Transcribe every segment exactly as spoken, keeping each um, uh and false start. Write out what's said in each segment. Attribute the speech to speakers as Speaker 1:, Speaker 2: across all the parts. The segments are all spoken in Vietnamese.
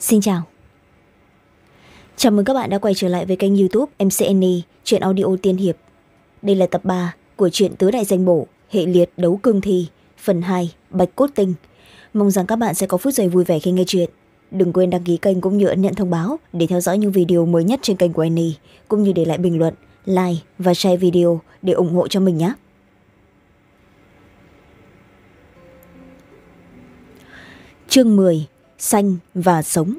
Speaker 1: Xin chào. Chào mừng các bạn đã quay trở lại với kênh YouTube em xê en i Truyện Audio Tiên Hiệp. Đây là tập ba của truyện Tứ Đại Danh Bổ Hệ Liệt Đấu Cương Thi phần hai Bạch Cốt Tinh. Mong rằng các bạn sẽ có phút giây vui vẻ khi nghe chuyện. Đừng quên đăng ký kênh cũng như ấn nhận thông báo để theo dõi những video mới nhất trên kênh của Annie, cũng như để lại bình luận, like và share video để ủng hộ cho mình nhé. Chương mười. Xanh và sống.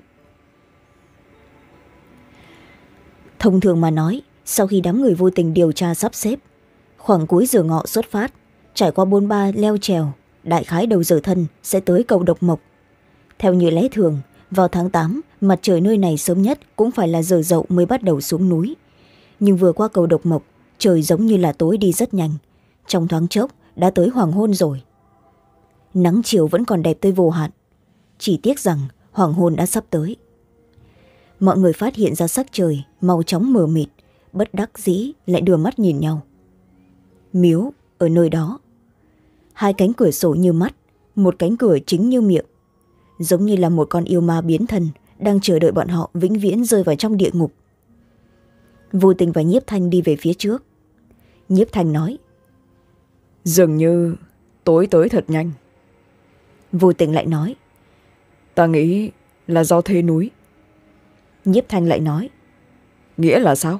Speaker 1: Thông thường mà nói, sau khi đám người vô tình điều tra sắp xếp, khoảng cuối giờ ngọ xuất phát, trải qua bôn ba leo trèo, đại khái đầu giờ thân sẽ tới cầu Độc Mộc. Theo như lẽ thường, vào tháng tám, mặt trời nơi này sớm nhất cũng phải là giờ dậu mới bắt đầu xuống núi. Nhưng vừa qua cầu Độc Mộc, trời giống như là tối đi rất nhanh, trong thoáng chốc đã tới hoàng hôn rồi. Nắng chiều vẫn còn đẹp tới vô hạn, chỉ tiếc rằng hoàng hôn đã sắp tới. Mọi người phát hiện ra sắc trời màu chóng mờ mịt, bất đắc dĩ lại đưa mắt nhìn nhau. Miếu ở nơi đó, hai cánh cửa sổ như mắt, một cánh cửa chính như miệng, giống như là một con yêu ma biến thân đang chờ đợi bọn họ vĩnh viễn rơi vào trong địa ngục. Vô Tình và Nhiếp Thanh đi về phía trước. Nhiếp Thanh nói:
Speaker 2: dường như tối tới thật nhanh.
Speaker 1: Vô Tình lại nói:
Speaker 2: ta nghĩ là do thế núi.
Speaker 1: Nhiếp Thanh lại nói:
Speaker 2: nghĩa là sao?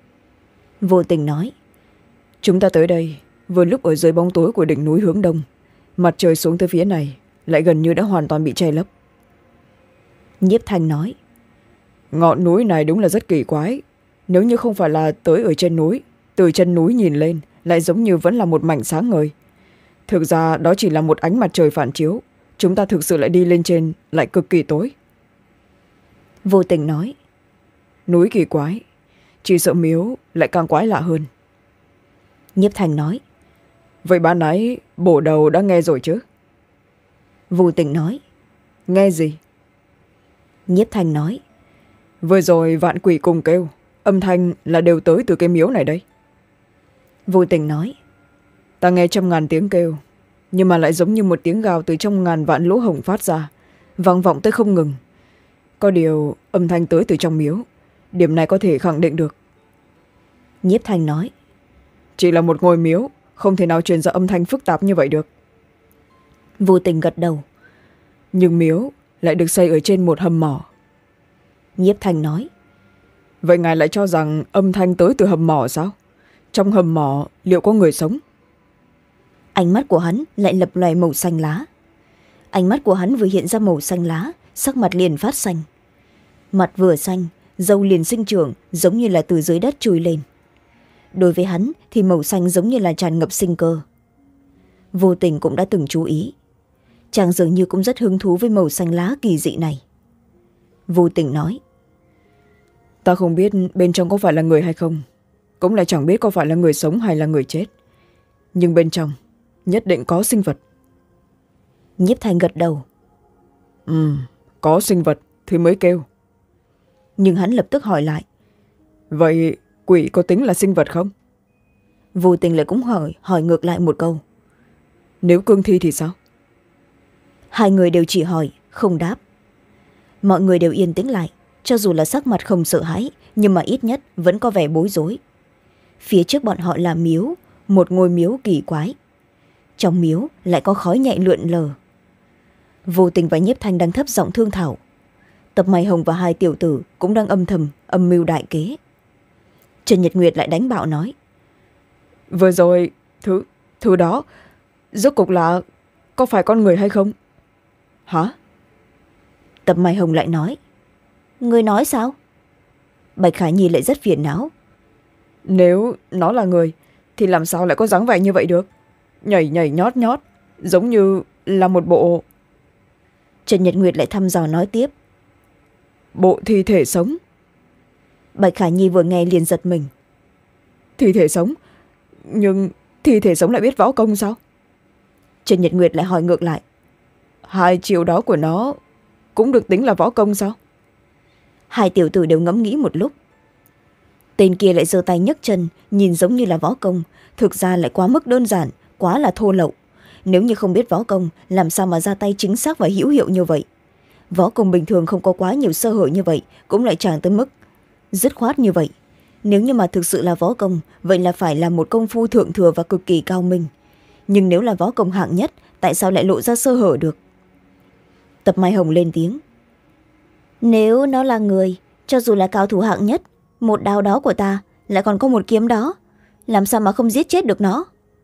Speaker 1: Vô Tình nói:
Speaker 2: chúng ta tới đây vừa lúc ở dưới bóng tối của đỉnh núi hướng đông, mặt trời xuống tới phía này lại gần như đã hoàn toàn bị che lấp.
Speaker 1: Nhiếp Thanh nói:
Speaker 2: ngọn núi này đúng là rất kỳ quái. Nếu như không phải là tới ở trên núi, từ chân núi nhìn lên lại giống như vẫn là một mảnh sáng ngời. Thực ra đó chỉ là một ánh mặt trời phản chiếu, chúng ta thực sự lại đi lên trên lại cực kỳ tối.
Speaker 1: Vô Tình nói:
Speaker 2: núi kỳ quái, chỉ sợ miếu lại càng quái lạ hơn.
Speaker 1: Nhiếp Thanh nói:
Speaker 2: vậy ban nãy bổ đầu đã nghe rồi chứ?
Speaker 1: Vô Tình nói:
Speaker 2: nghe gì?
Speaker 1: Nhiếp Thanh nói:
Speaker 2: vừa rồi vạn quỷ cùng kêu, âm thanh là đều tới từ cái miếu này đây.
Speaker 1: Vô Tình nói:
Speaker 2: ta nghe trăm ngàn tiếng kêu, nhưng mà lại giống như một tiếng gào từ trong ngàn vạn lỗ hổng phát ra, vang vọng tới không ngừng. Có điều âm thanh tới từ trong miếu, điểm này có thể khẳng định được.
Speaker 1: Nhiếp Thanh nói:
Speaker 2: chỉ là một ngôi miếu, không thể nào truyền ra âm thanh phức tạp như vậy được.
Speaker 1: Vô Tình gật đầu:
Speaker 2: nhưng miếu lại được xây ở trên một hầm mỏ.
Speaker 1: Nhiếp Thanh nói:
Speaker 2: vậy ngài lại cho rằng âm thanh tới từ hầm mỏ sao? Trong hầm mỏ liệu có người sống?
Speaker 1: Ánh mắt của hắn lại lập loè màu xanh lá. Ánh mắt của hắn vừa hiện ra màu xanh lá, sắc mặt liền phát xanh. Mặt vừa xanh, râu liền sinh trưởng, giống như là từ dưới đất trồi lên. Đối với hắn thì màu xanh giống như là tràn ngập sinh cơ. Vô Tình cũng đã từng chú ý, chàng dường như cũng rất hứng thú với màu xanh lá kỳ dị này. Vô Tình nói:
Speaker 2: ta không biết bên trong có phải là người hay không, cũng lại chẳng biết có phải là người sống hay là người chết, nhưng bên trong nhất định có sinh vật.
Speaker 1: Nhiếp Thanh gật đầu:
Speaker 2: ừ, có sinh vật thì mới kêu.
Speaker 1: Nhưng hắn lập tức hỏi lại:
Speaker 2: vậy quỷ có tính là sinh vật không?
Speaker 1: Vô Tình lại cũng hỏi hỏi ngược lại một câu:
Speaker 2: nếu cương thi thì sao?
Speaker 1: Hai người đều chỉ hỏi không đáp. Mọi người đều yên tĩnh lại, cho dù là sắc mặt không sợ hãi, nhưng mà ít nhất vẫn có vẻ bối rối. Phía trước bọn họ là miếu, một ngôi miếu kỳ quái. Trong miếu lại có khói nhẹ lượn lờ. Vô Tình và Nhiếp Thanh đang thấp giọng thương thảo. Tập Mày Hồng và hai tiểu tử cũng đang âm thầm âm mưu đại kế. Trần Nhật Nguyệt lại đánh bạo nói:
Speaker 2: vừa rồi thứ thứ đó rốt cục là có phải con người hay không? Hả?
Speaker 1: Tập Mày Hồng lại nói: người nói sao? Bạch Khả Nhi lại rất phiền não:
Speaker 2: nếu nó là người thì làm sao lại có dáng vẻ như vậy được, nhảy nhảy nhót nhót, giống như là một bộ...
Speaker 1: Trần Nhật Nguyệt lại thăm dò nói tiếp:
Speaker 2: bộ thi thể sống.
Speaker 1: Bạch Khả Nhi vừa nghe liền giật mình:
Speaker 2: thi thể sống? Nhưng thi thể sống lại biết võ công sao?
Speaker 1: Trần Nhật Nguyệt lại hỏi ngược lại:
Speaker 2: hai chiều đó của nó cũng được tính là võ công sao?
Speaker 1: Hai tiểu tử đều ngẫm nghĩ một lúc. Tên kia lại giơ tay nhấc chân, nhìn giống như là võ công, thực ra lại quá mức đơn giản, quá là thô lậu. Nếu như không biết võ công, làm sao mà ra tay chính xác và hữu hiệu như vậy? võ công bình thường không có quá nhiều sơ hở như vậy, cũng lại chẳng tới mức dứt khoát như vậy. Nếu như mà thực sự là võ công, vậy là phải là một công phu thượng thừa và cực kỳ cao minh. Nhưng nếu là võ công hạng nhất, tại sao lại lộ ra sơ hở được? Tập Mai Hồng lên tiếng. Nếu nó là người, cho dù là cao thủ hạng nhất, một đao đó của ta lại còn có một kiếm đó, làm sao mà không giết chết được nó?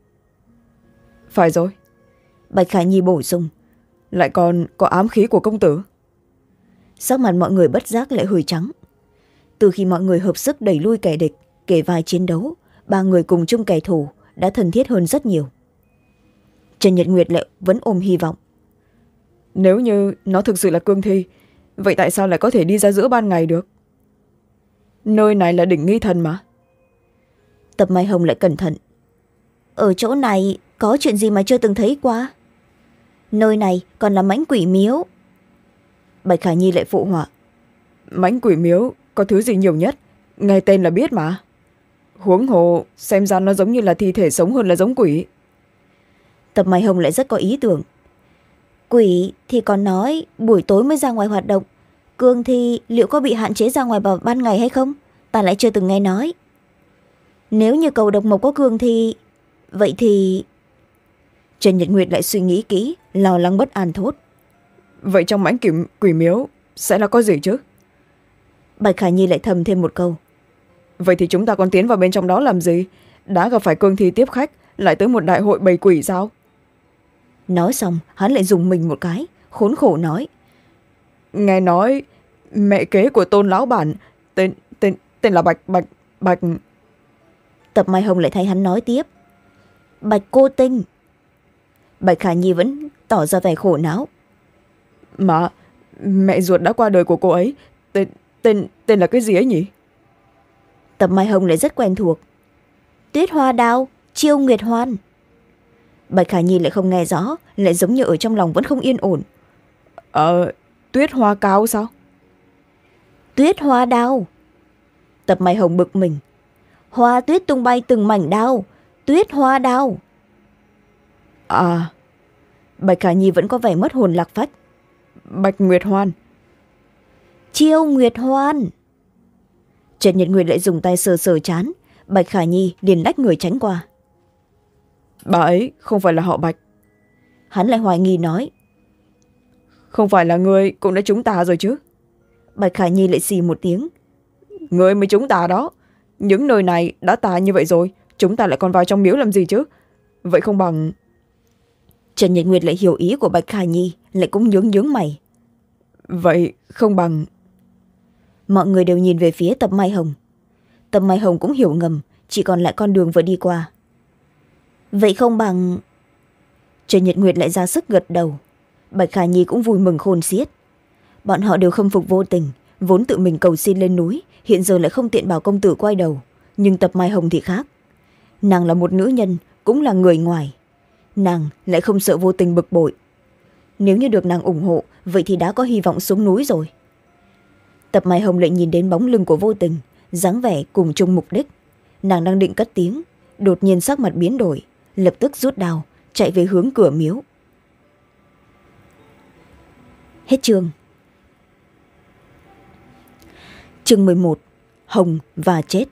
Speaker 2: Phải rồi.
Speaker 1: Bạch Khả Nhi bổ sung.
Speaker 2: Lại còn có ám khí của công tử.
Speaker 1: Sắc mặt mọi người bất giác lại hơi trắng. Từ khi mọi người hợp sức đẩy lui kẻ địch, kể vai chiến đấu, ba người cùng chung kẻ thù đã thân thiết hơn rất nhiều. Trần Nhật Nguyệt lại vẫn ôm hy vọng.
Speaker 2: Nếu như nó thực sự là cương thi, vậy tại sao lại có thể đi ra giữa ban ngày được? Nơi này là đỉnh Nghi Thần mà.
Speaker 1: Tập Mai Hồng lại cẩn thận. Ở chỗ này có chuyện gì mà chưa từng thấy qua? Nơi này còn là mãnh quỷ miếu. Bạch Khả Nhi lại phụ họa.
Speaker 2: Mãnh quỷ miếu có thứ gì nhiều nhất, nghe tên là biết mà. Huống hồ xem ra nó giống như là thi thể sống hơn là giống quỷ.
Speaker 1: Tập Mai Hồng lại rất có ý tưởng. Quỷ thì còn nói buổi tối mới ra ngoài hoạt động, cương thi liệu có bị hạn chế ra ngoài vào ban ngày hay không? Ta lại chưa từng nghe nói. Nếu như cầu độc mộc có cương thi, vậy thì... Trần Nhật Nguyệt lại suy nghĩ kỹ, lo lắng bất an thốt.
Speaker 2: Vậy trong mãnh quỷ, quỷ miếu sẽ là có gì chứ?
Speaker 1: Bạch Khả Nhi lại thầm thêm một câu.
Speaker 2: Vậy thì chúng ta còn tiến vào bên trong đó làm gì? Đã gặp phải cương thi tiếp khách, lại tới một đại hội bầy quỷ sao?
Speaker 1: Nói xong hắn lại dùng mình một cái, khốn khổ nói.
Speaker 2: Nghe nói mẹ kế của Tôn lão bản tên tên tên là Bạch Bạch Bạch.
Speaker 1: Tập Mai Hồng lại thấy hắn nói tiếp. Bạch Cô Tinh. Bạch Khả Nhi vẫn tỏ ra vẻ khổ não.
Speaker 2: Mà mẹ ruột đã qua đời của cô ấy, tên tên tên là cái gì ấy nhỉ?
Speaker 1: Tập Mai Hồng lại rất quen thuộc. Tuyết Hoa Đao, Chiêu Nguyệt Hoan. Bạch Khả Nhi lại không nghe rõ, lại giống như ở trong lòng vẫn không yên ổn.
Speaker 2: Ờ, Tuyết Hoa Cao sao?
Speaker 1: Tuyết Hoa Đao. Tập Mai Hồng bực mình. Hoa tuyết tung bay từng mảnh đao, Tuyết Hoa Đao.
Speaker 2: À.
Speaker 1: Bạch Khả Nhi vẫn có vẻ mất hồn lạc phách.
Speaker 2: Bạch Nguyệt Hoan.
Speaker 1: Chiêu Nguyệt Hoan. Trần Nhật Nguyệt lại dùng tay sờ sờ chán. Bạch Khả Nhi liền lách người tránh qua.
Speaker 2: Bà ấy không phải là họ Bạch.
Speaker 1: Hắn lại hoài nghi nói.
Speaker 2: Không phải là người cũng đã trúng tà rồi chứ?
Speaker 1: Bạch Khả Nhi lại xì một tiếng.
Speaker 2: Người mới trúng tà đó. Những nơi này đã tà như vậy rồi, chúng ta lại còn vào trong miếu làm gì chứ? Vậy không bằng...
Speaker 1: Trần Nhật Nguyệt lại hiểu ý của Bạch Khả Nhi, lại cũng nhướng nhướng mày.
Speaker 2: Vậy không bằng...
Speaker 1: Mọi người đều nhìn về phía Tập Mai Hồng. Tập Mai Hồng cũng hiểu ngầm, chỉ còn lại con đường vừa đi qua. Vậy không bằng... Trần Nhật Nguyệt lại ra sức gật đầu. Bạch Khả Nhi cũng vui mừng khôn xiết. Bọn họ đều khâm phục Vô Tình, vốn tự mình cầu xin lên núi, hiện giờ lại không tiện bảo công tử quay đầu. Nhưng Tập Mai Hồng thì khác. Nàng là một nữ nhân, cũng là người ngoài. Nàng lại không sợ Vô Tình bực bội. Nếu như được nàng ủng hộ, vậy thì đã có hy vọng xuống núi rồi. Tập Mai Hồng lại nhìn đến bóng lưng của Vô Tình, dáng vẻ cùng chung mục đích. Nàng đang định cất tiếng, đột nhiên sắc mặt biến đổi, lập tức rút đao, chạy về hướng cửa miếu. Hết chương. Chương mười một. Hồng và chết.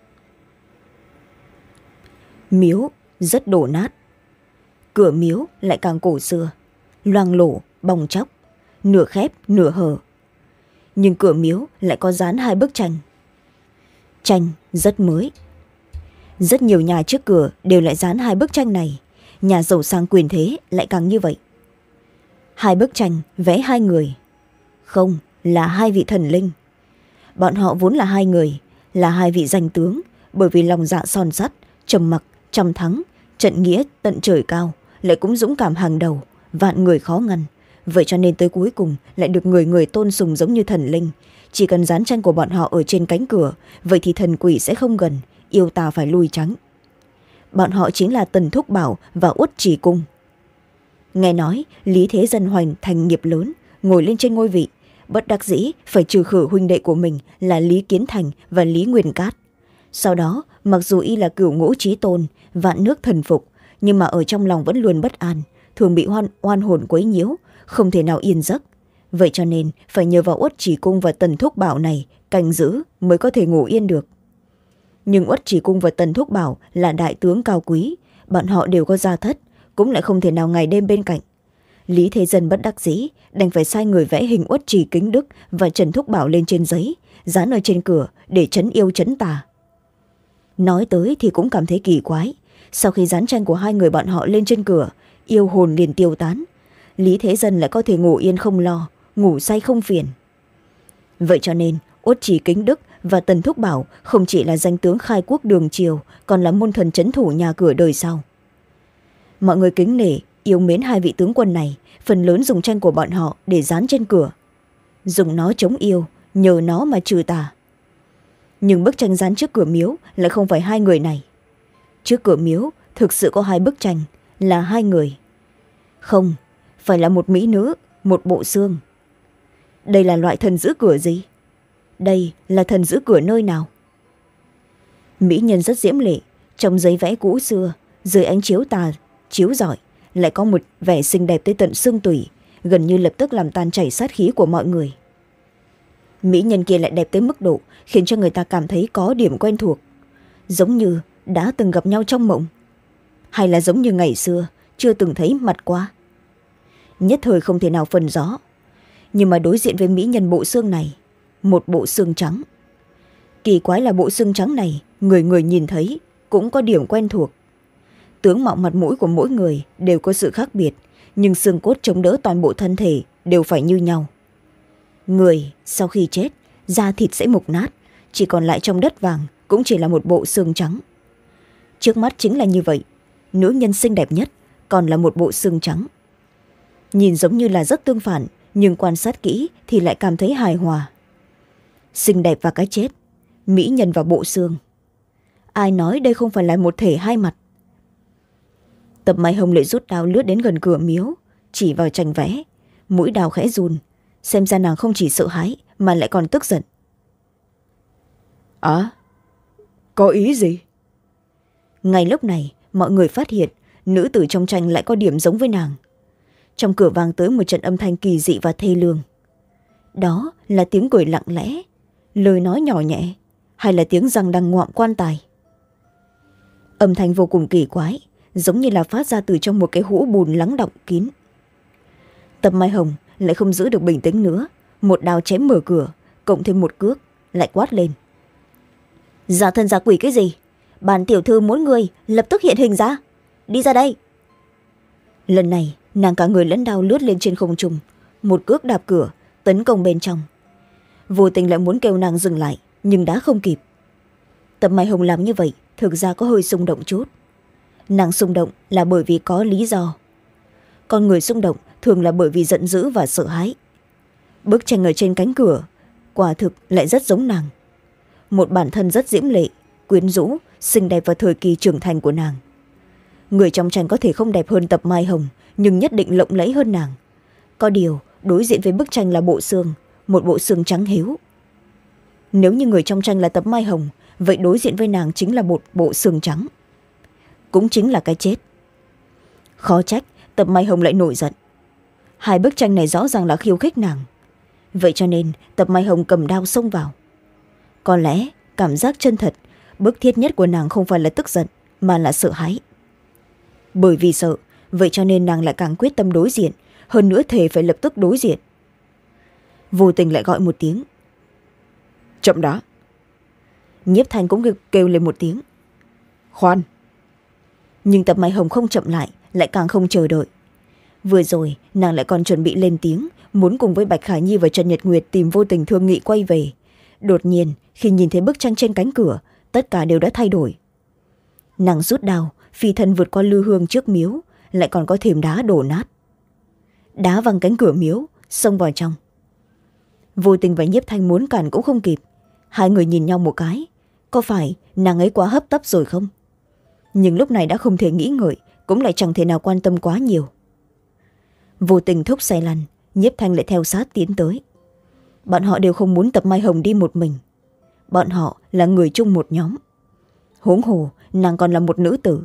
Speaker 1: Miếu rất đổ nát. Cửa miếu lại càng cổ xưa, loang lổ, bong tróc, nửa khép nửa hở. Nhưng cửa miếu lại có dán hai bức tranh. Tranh rất mới. Rất nhiều nhà trước cửa đều lại dán hai bức tranh này. Nhà giàu sang quyền thế lại càng như vậy. Hai bức tranh vẽ hai người. Không, là hai vị thần linh. Bọn họ vốn là hai người, là hai vị danh tướng, bởi vì lòng dạ son sắt, trầm mặc, trăm thắng, trận nghĩa tận trời cao, lại cũng dũng cảm hàng đầu, vạn người khó ngăn. Vậy cho nên tới cuối cùng lại được người người tôn sùng giống như thần linh. Chỉ cần dán tranh của bọn họ ở trên cánh cửa, vậy thì thần quỷ sẽ không gần, yêu tà phải lui tránh. Bọn họ chính là Tần Thúc Bảo và Uất Trì Cung. Nghe nói Lý Thế Dân hoành thành nghiệp lớn, ngồi lên trên ngôi vị, bất đắc dĩ phải trừ khử huynh đệ của mình là Lý Kiến Thành và Lý Nguyên Cát. Sau đó, mặc dù y là cửu ngũ chí tôn, vạn nước thần phục, nhưng mà ở trong lòng vẫn luôn bất an, thường bị hoan, oan hồn quấy nhiễu, không thể nào yên giấc. vậy cho nên phải nhờ vào Uất Chỉ Cung và Tần Thúc Bảo này canh giữ mới có thể ngủ yên được. Nhưng Uất Chỉ Cung và Tần Thúc Bảo là đại tướng cao quý, bọn họ đều có gia thất, cũng lại không thể nào ngày đêm bên cạnh. Lý Thế Dân bất đắc dĩ đành phải sai người vẽ hình Uất Trì Kính Đức và Trần Thúc Bảo lên trên giấy, dán ở trên cửa để trấn yêu trấn tà. Nói tới thì cũng cảm thấy kỳ quái, sau khi dán tranh của hai người bọn họ lên trên cửa, yêu hồn liền tiêu tán. Lý Thế Dân lại có thể ngủ yên không lo, ngủ say không phiền. Vậy cho nên Uất Trì Kính Đức và Tần Thúc Bảo không chỉ là danh tướng khai quốc đường triều, còn là môn thần trấn thủ nhà cửa đời sau. Mọi người kính nể yêu mến hai vị tướng quân này, phần lớn dùng tranh của bọn họ để dán trên cửa, dùng nó chống yêu, nhờ nó mà trừ tà. Nhưng bức tranh dán trước cửa miếu lại không phải hai người này. Trước cửa miếu thực sự có hai bức tranh, là hai người. Không, phải là một mỹ nữ, một bộ xương. Đây là loại thần giữ cửa gì? Đây là thần giữ cửa nơi nào? Mỹ nhân rất diễm lệ, trong giấy vẽ cũ xưa, dưới ánh chiếu tà chiếu rọi, lại có một vẻ xinh đẹp tới tận xương tủy, gần như lập tức làm tan chảy sát khí của mọi người. Mỹ nhân kia lại đẹp tới mức độ khiến cho người ta cảm thấy có điểm quen thuộc, giống như đã từng gặp nhau trong mộng, hay là giống như ngày xưa chưa từng thấy mặt qua. Nhất thời không thể nào phân rõ. Nhưng mà đối diện với mỹ nhân bộ xương này, một bộ xương trắng. Kỳ quái là bộ xương trắng này người người nhìn thấy cũng có điểm quen thuộc. Tướng mạo mặt mũi của mỗi người đều có sự khác biệt, nhưng xương cốt chống đỡ toàn bộ thân thể đều phải như nhau. Người sau khi chết, da thịt sẽ mục nát, chỉ còn lại trong đất vàng cũng chỉ là một bộ xương trắng. Trước mắt chính là như vậy, nữ nhân xinh đẹp nhất còn là một bộ xương trắng. Nhìn giống như là rất tương phản, nhưng quan sát kỹ thì lại cảm thấy hài hòa. Xinh đẹp và cái chết, mỹ nhân và bộ xương. Ai nói đây không phải là một thể hai mặt? Tập Mai Hồng lại rút đao lướt đến gần cửa miếu, chỉ vào tranh vẽ, mũi đao khẽ run, xem ra nàng không chỉ sợ hãi mà lại còn tức giận.
Speaker 2: À, có ý gì?
Speaker 1: Ngay lúc này mọi người phát hiện nữ tử trong tranh lại có điểm giống với nàng. Trong cửa vang tới một trận âm thanh kỳ dị và thê lương. Đó là tiếng cười lặng lẽ, lời nói nhỏ nhẹ, hay là tiếng răng đang ngoạm quan tài. Âm thanh vô cùng kỳ quái, giống như là phát ra từ trong một cái hũ bùn lắng đọng kín. Tập Mai Hồng lại không giữ được bình tĩnh nữa, một đao chém mở cửa, cộng thêm một cước, lại quát lên. Giả thân giả quỷ cái gì? Bản tiểu thư muốn người lập tức hiện hình ra, đi ra đây. Lần này nàng cả người lẫn đao lướt lên trên không trung, một cước đạp cửa, tấn công bên trong. Vô tình lại muốn kêu nàng dừng lại, nhưng đã không kịp. Tập Mai Hồng làm như vậy thực ra có hơi xung động chút. Nàng xung động là bởi vì có lý do. Con người xung động thường là bởi vì giận dữ và sợ hãi. Bức tranh ở trên cánh cửa quả thực lại rất giống nàng. Một bản thân rất diễm lệ, quyến rũ, xinh đẹp vào thời kỳ trưởng thành của nàng. Người trong tranh có thể không đẹp hơn Tập Mai Hồng, nhưng nhất định lộng lẫy hơn nàng. Có điều đối diện với bức tranh là bộ xương, một bộ xương trắng hiếu. Nếu như người trong tranh là Tập Mai Hồng, vậy đối diện với nàng chính là một bộ xương trắng, cũng chính là cái chết. Khó trách Tập Mai Hồng lại nổi giận. Hai bức tranh này rõ ràng là khiêu khích nàng. Vậy cho nên Tập Mai Hồng cầm đao xông vào. Có lẽ cảm giác chân thật, bức thiết nhất của nàng không phải là tức giận, mà là sợ hãi. Bởi vì sợ, vậy cho nên nàng lại càng quyết tâm đối diện, hơn nữa thề phải lập tức đối diện. Vô tình lại gọi một tiếng.
Speaker 2: Chậm đã.
Speaker 1: Nhiếp Thanh cũng kêu lên một tiếng.
Speaker 2: Khoan.
Speaker 1: Nhưng Tập Mai Hồng không chậm lại, lại càng không chờ đợi. Vừa rồi nàng lại còn chuẩn bị lên tiếng, muốn cùng với Bạch Khả Nhi và Trần Nhật Nguyệt tìm Vô Tình thương nghị quay về. Đột nhiên khi nhìn thấy bức tranh trên cánh cửa, tất cả đều đã thay đổi. Nàng rút đao, phi thân vượt qua lư hương trước miếu, lại còn có thềm đá đổ nát. Đá văng cánh cửa miếu, xông vào trong. Vô Tình và Nhiếp Thanh muốn cản cũng không kịp. Hai người nhìn nhau một cái, có phải nàng ấy quá hấp tấp rồi không? Nhưng lúc này đã không thể nghĩ ngợi, cũng lại chẳng thể nào quan tâm quá nhiều. Vô Tình thúc xe lăn, Nhiếp Thanh lại theo sát tiến tới. Bọn họ đều không muốn Tập Mai Hồng đi một mình. Bọn họ là người chung một nhóm. Huống hồ nàng còn là một nữ tử.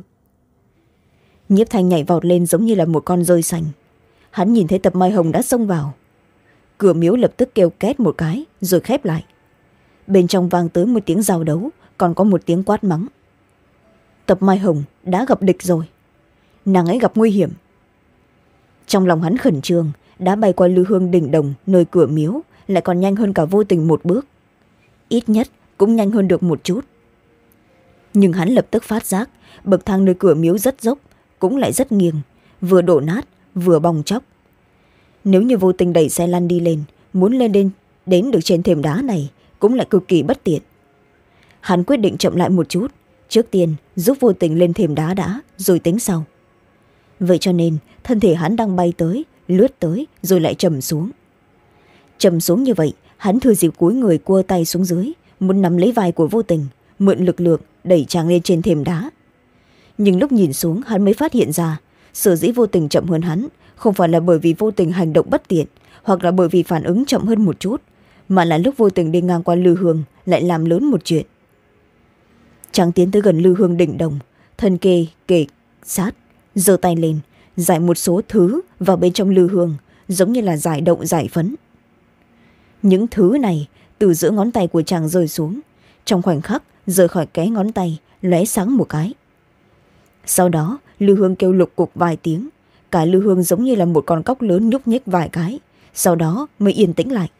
Speaker 1: Nhiếp Thanh nhảy vọt lên giống như là một con rơi xanh. Hắn nhìn thấy Tập Mai Hồng đã xông vào. cửa miếu lập tức kêu két một cái rồi khép lại. Bên trong vang tới một tiếng giao đấu, còn có một tiếng quát mắng. Tập Mai Hồng đã gặp địch rồi, nàng ấy gặp nguy hiểm. Trong lòng hắn khẩn trương, đã bay qua lư hương đỉnh đồng nơi cửa miếu, lại còn nhanh hơn cả Vô Tình một bước, ít nhất cũng nhanh hơn được một chút. Nhưng hắn lập tức phát giác bậc thang nơi cửa miếu rất dốc, cũng lại rất nghiêng, vừa đổ nát vừa bong chóc. Nếu như Vô Tình đẩy xe lăn đi lên, muốn lên đến, đến được trên thềm đá này cũng lại cực kỳ bất tiện. Hắn quyết định chậm lại một chút, trước tiên giúp Vô Tình lên thềm đá đã, rồi tính sau. Vậy cho nên thân thể hắn đang bay tới, lướt tới rồi lại trầm xuống. Trầm xuống như vậy, hắn thừa dịp cúi người cua tay xuống dưới, muốn nắm lấy vai của Vô Tình, mượn lực lượng đẩy chàng lên trên thềm đá. Nhưng lúc nhìn xuống, hắn mới phát hiện ra sở dĩ Vô Tình chậm hơn hắn không phải là bởi vì Vô Tình hành động bất tiện, hoặc là bởi vì phản ứng chậm hơn một chút, mà là lúc Vô Tình đi ngang qua lư hương lại làm lớn một chuyện. Chàng tiến tới gần lư hương đỉnh đồng, thân kề kề sát, giơ tay lên giải một số thứ vào bên trong lư hương, giống như là giải động giải phấn. Những thứ này từ giữa ngón tay của chàng rơi xuống, trong khoảnh khắc rời khỏi cái ngón tay, lóe sáng một cái. Sau đó lư hương kêu lục cục vài tiếng, cả lư hương giống như là một con cóc lớn nhúc nhích vài cái, sau đó mới yên tĩnh lại.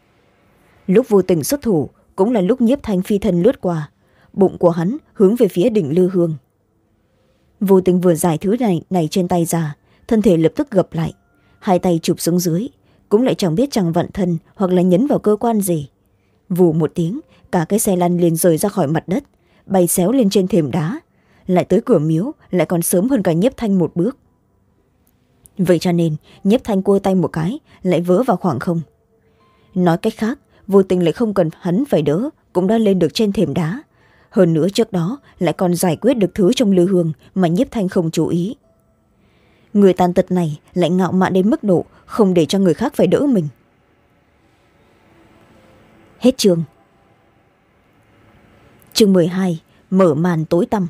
Speaker 1: Lúc Vô Tình xuất thủ cũng là lúc Nhiếp Thanh phi thân lướt qua, bụng của hắn hướng về phía đỉnh lư hương. Vô Tình vừa giải thứ này, này trên tay ra, thân thể lập tức gập lại, hai tay chụp xuống dưới, cũng lại chẳng biết chàng vận thân hoặc là nhấn vào cơ quan gì. Vù một tiếng, cả cái xe lăn liền rời ra khỏi mặt đất, bay xéo lên trên thềm đá, lại tới cửa miếu, lại còn sớm hơn cả Nhiếp Thanh một bước. Vậy cho nên Nhiếp Thanh cua tay một cái, lại vớ vào khoảng không. Nói cách khác, Vô Tình lại không cần hắn phải đỡ, cũng đã lên được trên thềm đá. Hơn nữa trước đó lại còn giải quyết được thứ trong lư hương mà Nhiếp Thanh không chú ý. Người tàn tật này lại ngạo mạn đến mức độ không để cho người khác phải đỡ mình. Hết chương. Chương mười hai, mở màn tối tăm.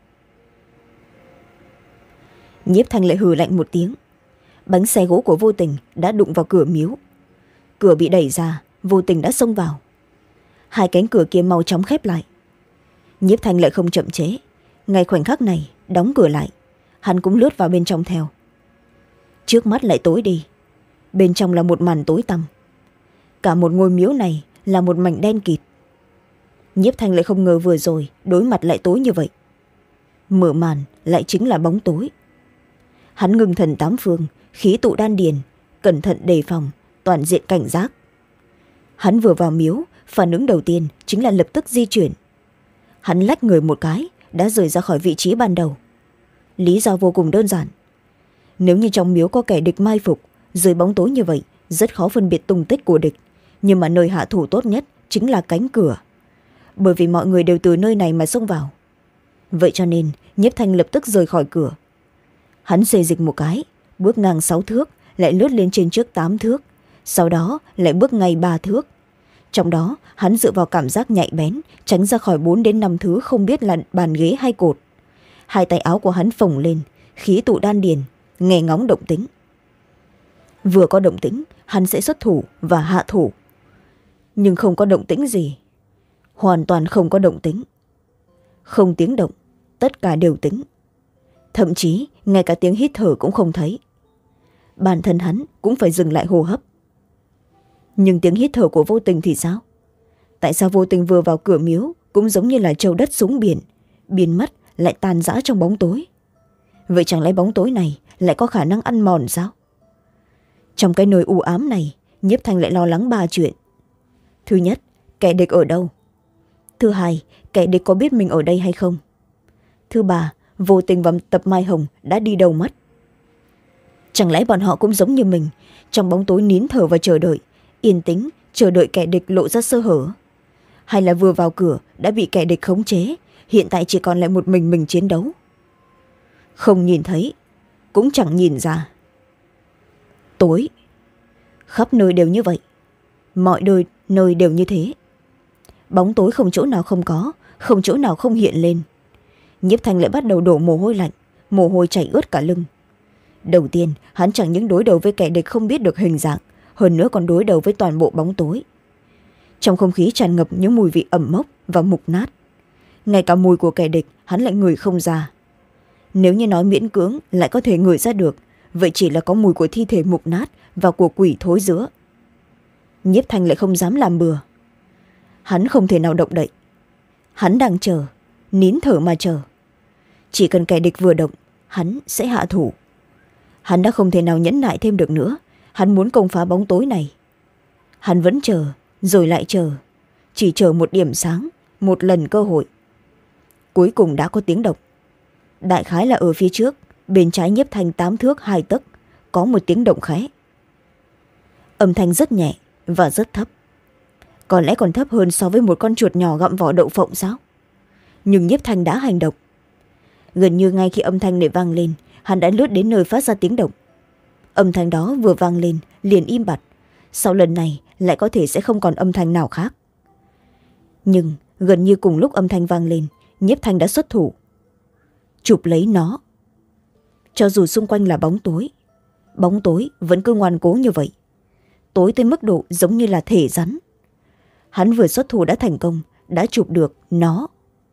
Speaker 1: Nhiếp Thanh lại hừ lạnh một tiếng. Bánh xe gỗ của Vô Tình đã đụng vào cửa miếu. Cửa bị đẩy ra, Vô Tình đã xông vào. Hai cánh cửa kia mau chóng khép lại. Nhiếp Thanh lại không chậm chế, ngay khoảnh khắc này đóng cửa lại, hắn cũng lướt vào bên trong theo. Trước mắt lại tối đi, bên trong là một màn tối tăm. Cả một ngôi miếu này là một mảnh đen kịt. Nhiếp Thanh lại không ngờ vừa rồi đối mặt lại tối như vậy. Mở màn lại chính là bóng tối. Hắn ngưng thần tám phương, khí tụ đan điền, cẩn thận đề phòng, toàn diện cảnh giác. Hắn vừa vào miếu, phản ứng đầu tiên chính là lập tức di chuyển. Hắn lách người một cái, đã rời ra khỏi vị trí ban đầu. Lý do vô cùng đơn giản. Nếu như trong miếu có kẻ địch mai phục, dưới bóng tối như vậy, rất khó phân biệt tung tích của địch. Nhưng mà nơi hạ thủ tốt nhất chính là cánh cửa. Bởi vì mọi người đều từ nơi này mà xông vào. Vậy cho nên, Nhiếp Thanh lập tức rời khỏi cửa. Hắn xê dịch một cái, bước ngang sáu thước, lại lướt lên trên trước tám thước. Sau đó lại bước ngay ba thước. Trong đó, hắn dựa vào cảm giác nhạy bén, tránh ra khỏi bốn đến năm thứ không biết là bàn ghế hay cột. Hai tay áo của hắn phồng lên, khí tụ đan điền, nghe ngóng động tĩnh. Vừa có động tĩnh, hắn sẽ xuất thủ và hạ thủ. Nhưng không có động tĩnh gì. Hoàn toàn không có động tĩnh. Không tiếng động, tất cả đều tĩnh. Thậm chí, ngay cả tiếng hít thở cũng không thấy. Bản thân hắn cũng phải dừng lại hô hấp. Nhưng tiếng hít thở của Vô Tình thì sao? Tại sao Vô Tình vừa vào cửa miếu cũng giống như là trâu đất xuống biển, biến mất lại tan rã trong bóng tối? Vậy chẳng lẽ bóng tối này lại có khả năng ăn mòn sao? Trong cái nơi u ám này, Nhiếp Thanh lại lo lắng ba chuyện. Thứ nhất, kẻ địch ở đâu? Thứ hai, kẻ địch có biết mình ở đây hay không? Thứ ba, Vô Tình và Tập Mai Hồng đã đi đâu mất? Chẳng lẽ bọn họ cũng giống như mình, trong bóng tối nín thở và chờ đợi, yên tĩnh chờ đợi kẻ địch lộ ra sơ hở? Hay là vừa vào cửa đã bị kẻ địch khống chế, hiện tại chỉ còn lại một mình mình chiến đấu? Không nhìn thấy, cũng chẳng nhìn ra. Tối, khắp nơi đều như vậy, mọi nơi nơi đều như thế. Bóng tối không chỗ nào không có, không chỗ nào không hiện lên. Nhiếp Thanh lại bắt đầu đổ mồ hôi lạnh, mồ hôi chảy ướt cả lưng. Đầu tiên, hắn chẳng những đối đầu với kẻ địch không biết được hình dạng, hơn nữa còn đối đầu với toàn bộ bóng tối. Trong không khí tràn ngập những mùi vị ẩm mốc và mục nát, ngay cả mùi của kẻ địch hắn lại ngửi không ra. Nếu như nói miễn cưỡng lại có thể ngửi ra được, vậy chỉ là có mùi của thi thể mục nát và của quỷ thối rữa. Nhiếp Thanh lại không dám làm bừa. Hắn không thể nào động đậy. Hắn đang chờ, nín thở mà chờ. Chỉ cần kẻ địch vừa động, hắn sẽ hạ thủ. Hắn đã không thể nào nhẫn nại thêm được nữa. Hắn muốn công phá bóng tối này. Hắn vẫn chờ, rồi lại chờ. Chỉ chờ một điểm sáng, một lần cơ hội. Cuối cùng đã có tiếng động. Đại khái là ở phía trước, bên trái Nhiếp Thanh tám thước hai tấc, có một tiếng động khẽ. Âm thanh rất nhẹ và rất thấp. Có lẽ còn thấp hơn so với một con chuột nhỏ gặm vỏ đậu phộng sao? Nhưng Nhiếp Thanh đã hành động. Gần như ngay khi âm thanh này vang lên, hắn đã lướt đến nơi phát ra tiếng động. Âm thanh đó vừa vang lên liền im bặt. Sau lần này lại có thể sẽ không còn âm thanh nào khác. Nhưng gần như cùng lúc âm thanh vang lên, Nhiếp Thanh đã xuất thủ, chụp lấy nó. Cho dù xung quanh là bóng tối, bóng tối vẫn cứ ngoan cố như vậy, tối tới mức độ giống như là thể rắn. Hắn vừa xuất thủ đã thành công, đã chụp được nó.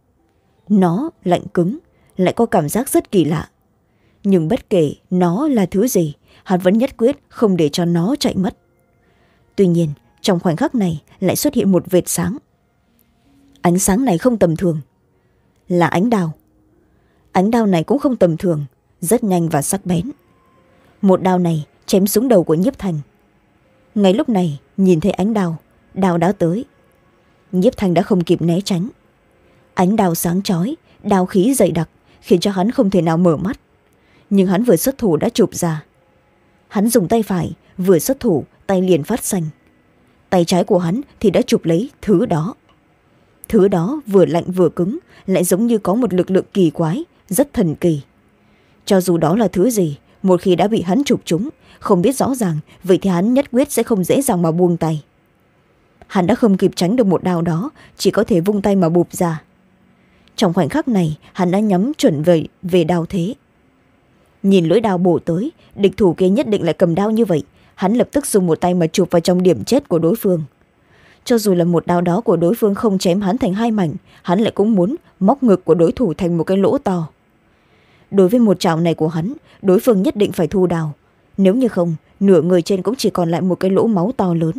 Speaker 1: Nó lạnh cứng, lại có cảm giác rất kỳ lạ. Nhưng bất kể nó là thứ gì, hắn vẫn nhất quyết không để cho nó chạy mất. Tuy nhiên trong khoảnh khắc này lại xuất hiện một vệt sáng. Ánh sáng này không tầm thường, là ánh đao. Ánh đao này cũng không tầm thường, rất nhanh và sắc bén. Một đao này chém xuống đầu của Nhiếp Thanh. Ngay lúc này nhìn thấy ánh đao, đao đã tới. Nhiếp Thanh đã không kịp né tránh. Ánh đao sáng chói, đao khí dày đặc, khiến cho hắn không thể nào mở mắt. Nhưng hắn vừa xuất thủ đã chụp ra. Hắn dùng tay phải, vừa xuất thủ tay liền phát xanh. Tay trái của hắn thì đã chụp lấy thứ đó. Thứ đó vừa lạnh vừa cứng, lại giống như có một lực lượng kỳ quái, rất thần kỳ. Cho dù đó là thứ gì, một khi đã bị hắn chụp trúng, không biết rõ ràng, vậy thì hắn nhất quyết sẽ không dễ dàng mà buông tay. Hắn đã không kịp tránh được một đao đó, chỉ có thể vung tay mà bụp ra. Trong khoảnh khắc này, hắn đã nhắm chuẩn về, về đao thế. Nhìn lưỡi đao bổ tới, địch thủ kia nhất định lại cầm đao như vậy, hắn lập tức dùng một tay mà chụp vào trong điểm chết của đối phương. Cho dù là một đao đó của đối phương không chém hắn thành hai mảnh, hắn lại cũng muốn móc ngực của đối thủ thành một cái lỗ to. Đối với một chảo này của hắn, đối phương nhất định phải thu đao. Nếu như không, nửa người trên cũng chỉ còn lại một cái lỗ máu to lớn.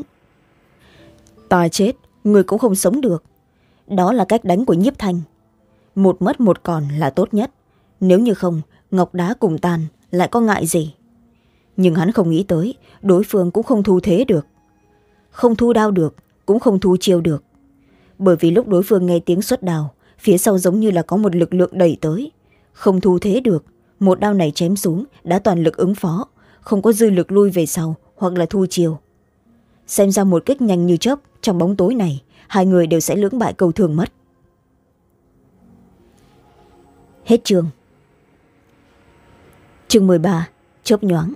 Speaker 1: Ta chết, người cũng không sống được. Đó là cách đánh của Nhiếp Thanh. Một mất một còn là tốt nhất. Nếu như không, ngọc đá cùng tàn, lại có ngại gì. Nhưng hắn không nghĩ tới, đối phương cũng không thu thế được. Không thu đao được, cũng không thu chiêu được. Bởi vì lúc đối phương nghe tiếng xuất đao, phía sau giống như là có một lực lượng đẩy tới. Không thu thế được, một đao này chém xuống đã toàn lực ứng phó, không có dư lực lui về sau hoặc là thu chiêu. Xem ra một kích nhanh như chớp, trong bóng tối này hai người đều sẽ lưỡng bại cầu thường mất. Hết chương. Chương mười ba, chớp nhoáng.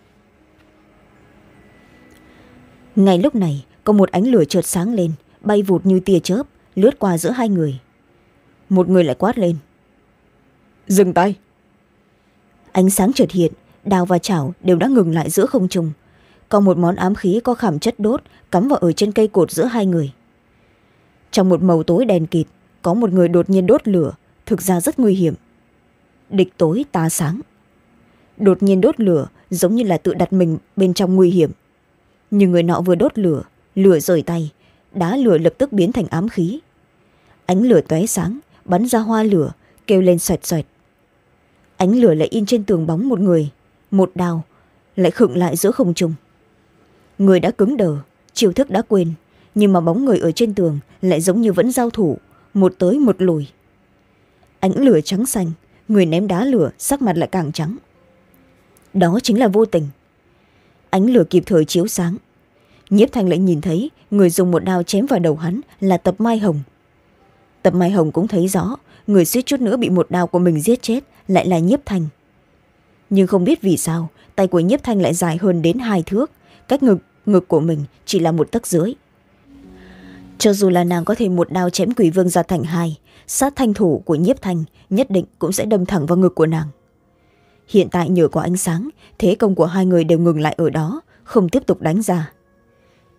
Speaker 1: Ngay lúc này có một ánh lửa chợt sáng lên, bay vụt như tia chớp, lướt qua giữa hai người. Một người lại quát lên: dừng tay. Ánh sáng chợt hiện, đao và chảo đều đã ngừng lại giữa không trung. Có một món ám khí có khảm chất đốt cắm vào ở trên cây cột giữa hai người. Trong một màu tối đen kịt, có một người đột nhiên đốt lửa, thực ra rất nguy hiểm. Địch tối ta sáng. Đột nhiên đốt lửa giống như là tự đặt mình bên trong nguy hiểm. Nhưng người nọ vừa đốt lửa, lửa rời tay, đá lửa lập tức biến thành ám khí. Ánh lửa tóe sáng, bắn ra hoa lửa, kêu lên xoẹt xoẹt. Ánh lửa lại in trên tường bóng một người, một đao lại khựng lại giữa không trung. Người đã cứng đờ, chiêu thức đã quên, nhưng mà bóng người ở trên tường lại giống như vẫn giao thủ, một tới một lùi. Ánh lửa trắng xanh, người ném đá lửa sắc mặt lại càng trắng. Đó chính là Vô Tình. Ánh lửa kịp thời chiếu sáng, Nhiếp Thanh lại nhìn thấy người dùng một đao chém vào đầu hắn là Tập Mai Hồng. Tập Mai Hồng cũng thấy rõ người suýt chút nữa bị một đao của mình giết chết lại là Nhiếp Thanh. Nhưng không biết vì sao tay của Nhiếp Thanh lại dài hơn đến hai thước, cách ngực ngực của mình chỉ là một tấc dưới. Cho dù là nàng có thể một đao chém Quỷ Vương ra thành hai, sát thanh thủ của Nhiếp Thanh nhất định cũng sẽ đâm thẳng vào ngực của nàng. Hiện tại nhờ có ánh sáng, thế công của hai người đều ngừng lại ở đó, không tiếp tục đánh ra.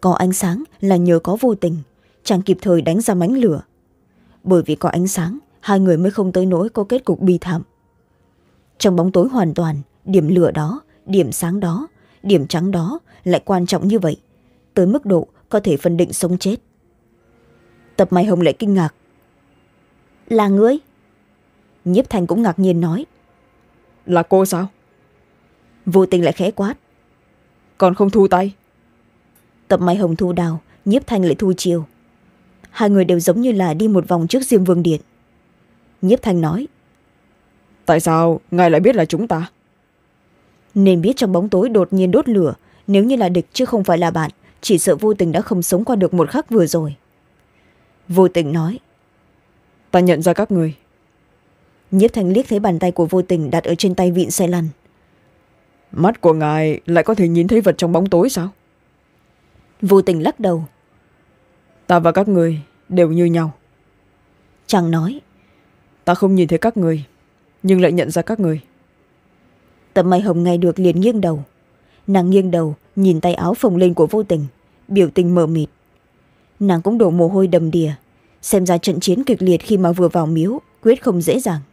Speaker 1: Có ánh sáng là nhờ có vô tình, chàng kịp thời đánh ra mánh lửa. Bởi vì có ánh sáng, hai người mới không tới nỗi có kết cục bi thảm. Trong bóng tối hoàn toàn, điểm lửa đó, điểm sáng đó, điểm trắng đó lại quan trọng như vậy, tới mức độ có thể phân định sống chết. Tập Mai Hồng lại kinh ngạc. Là ngươi? Nhiếp Thanh cũng ngạc nhiên nói.
Speaker 2: Là cô sao?
Speaker 1: Vô tình lại khẽ quát.
Speaker 2: Còn không thu tay?
Speaker 1: Tập Mai Hồng thu đào, Nhiếp Thanh lại thu chiều. Hai người đều giống như là đi một vòng trước Diêm Vương Điện. Nhiếp Thanh nói.
Speaker 2: Tại sao ngài lại biết là chúng ta?
Speaker 1: Nên biết trong bóng tối đột nhiên đốt lửa, nếu như là địch chứ không phải là bạn, chỉ sợ Vô Tình đã không sống qua được một khắc vừa rồi. Vô Tình nói.
Speaker 2: Ta nhận ra các người.
Speaker 1: Nhiếp Thanh liếc thấy bàn tay của Vô Tình đặt ở trên tay vịn xe lăn.
Speaker 2: Mắt của ngài lại có thể nhìn thấy vật trong bóng tối sao?
Speaker 1: Vô Tình lắc đầu.
Speaker 2: Ta và các người đều như nhau.
Speaker 1: Chàng nói.
Speaker 2: Ta không nhìn thấy các người, nhưng lại nhận ra các người.
Speaker 1: Tập Mai Hồng ngay được liền nghiêng đầu. Nàng nghiêng đầu nhìn tay áo phồng lên của Vô Tình, biểu tình mờ mịt. Nàng cũng đổ mồ hôi đầm đìa, xem ra trận chiến kịch liệt khi mà vừa vào miếu quyết không dễ dàng.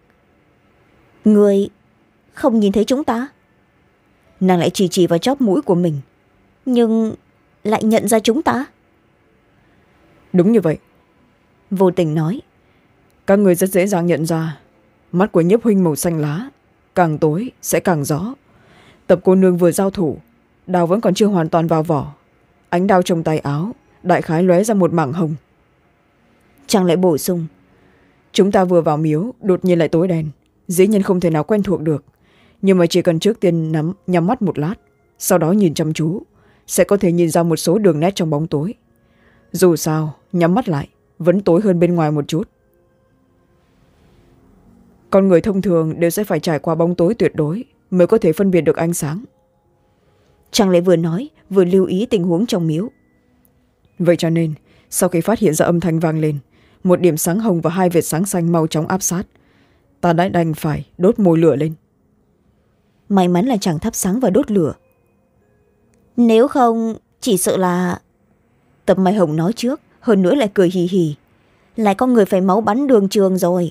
Speaker 1: Người không nhìn thấy chúng ta? Nàng lại chỉ chỉ vào chóp mũi của mình, nhưng lại nhận ra chúng ta.
Speaker 2: Đúng như vậy.
Speaker 1: Vô Tình nói.
Speaker 2: Các người rất dễ dàng nhận ra. Mắt của Nhiếp huynh màu xanh lá, càng tối sẽ càng rõ. Tập cô nương vừa giao thủ, đao vẫn còn chưa hoàn toàn vào vỏ. Ánh đao trong tay áo đại khái lóe ra một mảng hồng.
Speaker 1: Chàng lại bổ sung.
Speaker 2: Chúng ta vừa vào miếu, đột nhiên lại tối đen, dĩ nhiên không thể nào quen thuộc được. Nhưng mà chỉ cần trước tiên nắm, nhắm mắt một lát, sau đó nhìn chăm chú, sẽ có thể nhìn ra một số đường nét trong bóng tối. Dù sao, nhắm mắt lại vẫn tối hơn bên ngoài một chút. Con người thông thường đều sẽ phải trải qua bóng tối tuyệt đối mới có thể phân biệt được ánh sáng.
Speaker 1: Chàng lại vừa nói vừa lưu ý tình huống trong miếu.
Speaker 2: Vậy cho nên sau khi phát hiện ra âm thanh vang lên, một điểm sáng hồng và hai vệt sáng xanh mau chóng áp sát, ta đã đành phải đốt mồi lửa lên.
Speaker 1: May mắn là chàng thắp sáng và đốt lửa. Nếu không chỉ sợ là... Tập Mai Hồng nói trước, hơn nữa lại cười hì hì. Lại có người phải máu bắn đường trường rồi.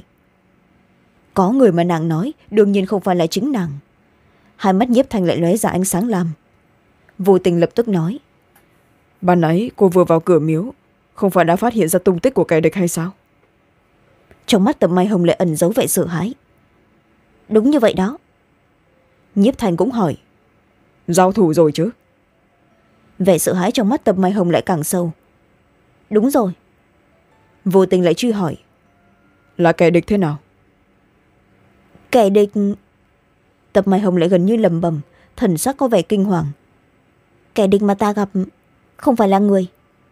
Speaker 1: Có người mà nàng nói đương nhiên không phải là chính nàng. Hai mắt Nhiếp Thanh lại lóe ra ánh sáng lam. Vô Tình lập tức nói.
Speaker 2: Ban nãy cô vừa vào cửa miếu, không phải đã phát hiện ra tung tích của kẻ địch hay sao?
Speaker 1: Trong mắt Tập Mai Hồng lại ẩn giấu vẻ sợ hãi. Đúng như vậy đó. Nhiếp Thanh cũng hỏi.
Speaker 2: Giao thủ rồi chứ?
Speaker 1: Vẻ sợ hãi trong mắt Tập Mai Hồng lại càng sâu. Đúng rồi. Vô Tình lại truy hỏi.
Speaker 2: Là kẻ địch thế nào?
Speaker 1: Kẻ địch... Tập Mai Hồng lại gần như lầm bầm, thần sắc có vẻ kinh hoàng. Kẻ địch mà ta gặp không phải là người.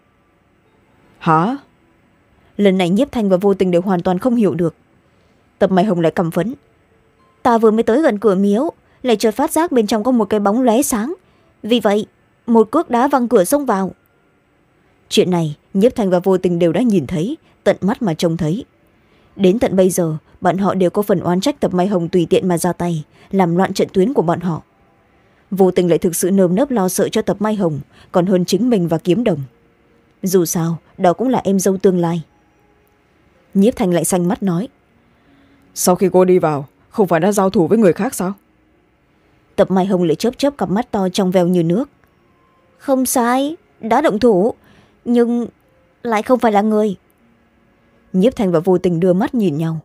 Speaker 2: Hả?
Speaker 1: Lần này Nhiếp Thanh và Vô Tình đều hoàn toàn không hiểu được. Tập Mai Hồng lại căm phẫn. Ta vừa mới tới gần cửa miếu, lại chợt phát giác bên trong có một cái bóng lóe sáng. Vì vậy một cước đá văng cửa xông vào. Chuyện này Nhiếp Thanh và Vô Tình đều đã nhìn thấy, tận mắt mà trông thấy. Đến tận bây giờ bọn họ đều có phần oán trách Tập Mai Hồng tùy tiện mà ra tay, làm loạn trận tuyến của bọn họ. Vô Tình lại thực sự nơm nớp lo sợ cho Tập Mai Hồng còn hơn chính mình và Kiếm Đồng. Dù sao đó cũng là em dâu tương lai. Nhiếp Thanh lại xanh mắt nói.
Speaker 2: Sau khi cô đi vào, không phải đã giao thủ với người khác sao?
Speaker 1: Tập Mai Hồng lại chớp chớp cặp mắt to trong veo như nước. Không sai, đã động thủ, nhưng lại không phải là người. Nhiếp Thanh và Vô Tình đưa mắt nhìn nhau.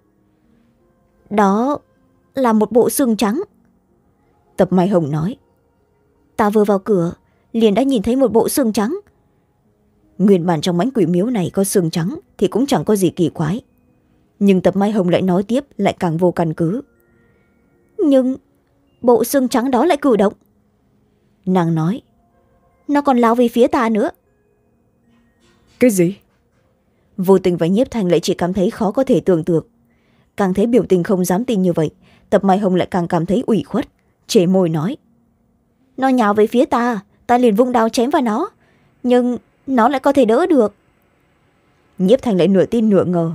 Speaker 1: Đó là một bộ xương trắng. Tập Mai Hồng nói. Ta vừa vào cửa liền đã nhìn thấy một bộ xương trắng. Nguyên bản trong mãnh quỷ miếu này có xương trắng thì cũng chẳng có gì kỳ quái. Nhưng Tập Mai Hồng lại nói tiếp lại càng vô căn cứ. Nhưng bộ xương trắng đó lại cử động. Nàng nói. Nó còn lao về phía ta nữa.
Speaker 2: Cái gì?
Speaker 1: Vô Tình và Nhiếp Thanh lại chỉ cảm thấy khó có thể tưởng tượng. Càng thấy biểu tình không dám tin như vậy, Tập Mai Hồng lại càng cảm thấy ủy khuất, chề môi nói. Nó nhào về phía ta, ta liền vung đao chém vào nó, nhưng nó lại có thể đỡ được. Nhiếp Thanh lại nửa tin nửa ngờ.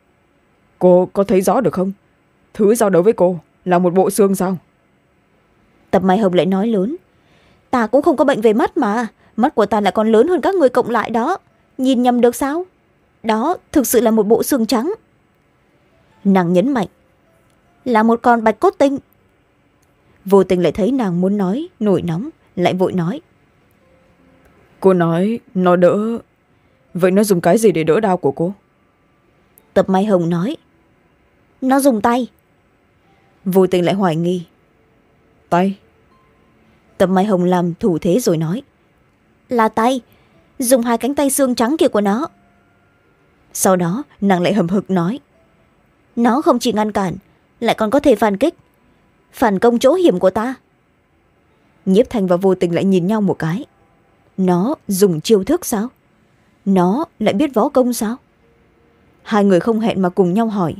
Speaker 2: Cô có thấy rõ được không? Thứ giao đấu với cô là một bộ xương sao?
Speaker 1: Tập Mai Hồng lại nói lớn. Ta cũng không có bệnh về mắt mà, mắt của ta lại còn lớn hơn các người cộng lại đó, nhìn nhầm được sao? Đó thực sự là một bộ xương trắng. Nàng nhấn mạnh, là một con bạch cốt tinh. Vô tình lại thấy nàng muốn nói nổi nóng, lại vội nói,
Speaker 2: cô nói nó đỡ, vậy nó dùng cái gì để đỡ đau của cô?
Speaker 1: Tập Mai Hồng nói, nó dùng tay. Vô tình lại hoài nghi,
Speaker 2: tay?
Speaker 1: Tập Mai Hồng làm thủ thế rồi nói, là tay, dùng hai cánh tay xương trắng kia của nó. Sau đó nàng lại hầm hực nói, nó không chỉ ngăn cản, lại còn có thể phản kích, phản công chỗ hiểm của ta. Nhiếp Thanh và Vô Tình lại nhìn nhau một cái. Nó dùng chiêu thức sao? Nó lại biết võ công sao? Hai người không hẹn mà cùng nhau hỏi.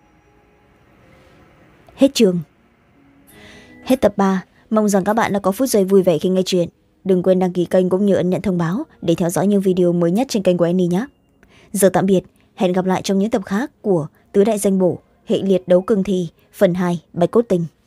Speaker 1: Hết chương. Hết tập ba. Mong rằng các bạn đã có phút giây vui vẻ khi nghe chuyện. Đừng quên đăng ký kênh cũng như ấn nhận thông báo để theo dõi những video mới nhất trên kênh của Annie nhé. Giờ tạm biệt, hẹn gặp lại trong những tập khác của Tứ Đại Danh Bổ, Hệ Liệt Đấu Cương Thi, phần hai, Bạch Cốt Tình.